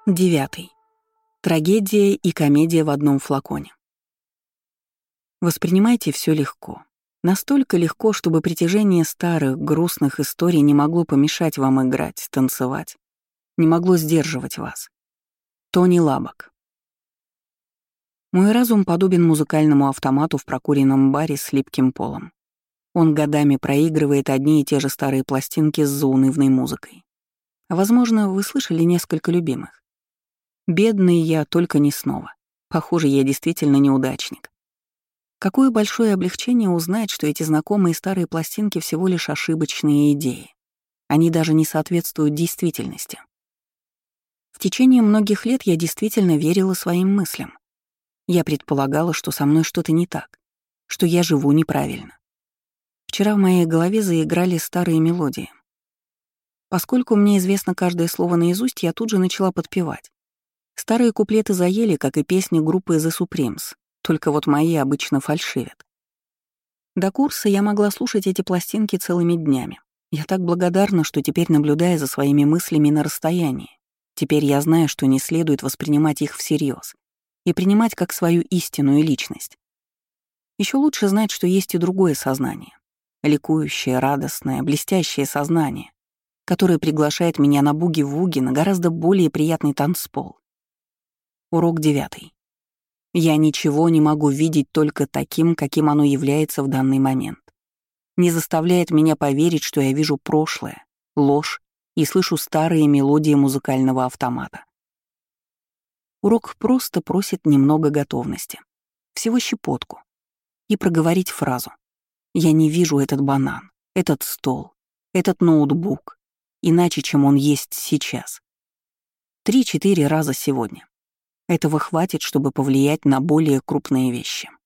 9. Трагедия и комедия в одном флаконе. Воспринимайте все легко. Настолько легко, чтобы притяжение старых, грустных историй не могло помешать вам играть, танцевать, не могло сдерживать вас. Тони Лабок. Мой разум подобен музыкальному автомату в прокуренном баре с липким полом. Он годами проигрывает одни и те же старые пластинки с заунывной музыкой. Возможно, вы слышали несколько любимых. Бедный я, только не снова. Похоже, я действительно неудачник. Какое большое облегчение узнать, что эти знакомые старые пластинки всего лишь ошибочные идеи. Они даже не соответствуют действительности. В течение многих лет я действительно верила своим мыслям. Я предполагала, что со мной что-то не так, что я живу неправильно. Вчера в моей голове заиграли старые мелодии. Поскольку мне известно каждое слово наизусть, я тут же начала подпевать. Старые куплеты заели, как и песни группы The Supremes, только вот мои обычно фальшивят. До курса я могла слушать эти пластинки целыми днями. Я так благодарна, что теперь, наблюдая за своими мыслями на расстоянии, теперь я знаю, что не следует воспринимать их всерьез и принимать как свою истинную личность. Еще лучше знать, что есть и другое сознание, ликующее, радостное, блестящее сознание, которое приглашает меня на буги-вуги, на гораздо более приятный танцпол. Урок 9. Я ничего не могу видеть только таким, каким оно является в данный момент. Не заставляет меня поверить, что я вижу прошлое, ложь и слышу старые мелодии музыкального автомата. Урок просто просит немного готовности, всего щепотку, и проговорить фразу: «Я не вижу этот банан, этот стол, этот ноутбук, иначе, чем он есть сейчас». 3-4 раза сегодня. Этого хватит, чтобы повлиять на более крупные вещи.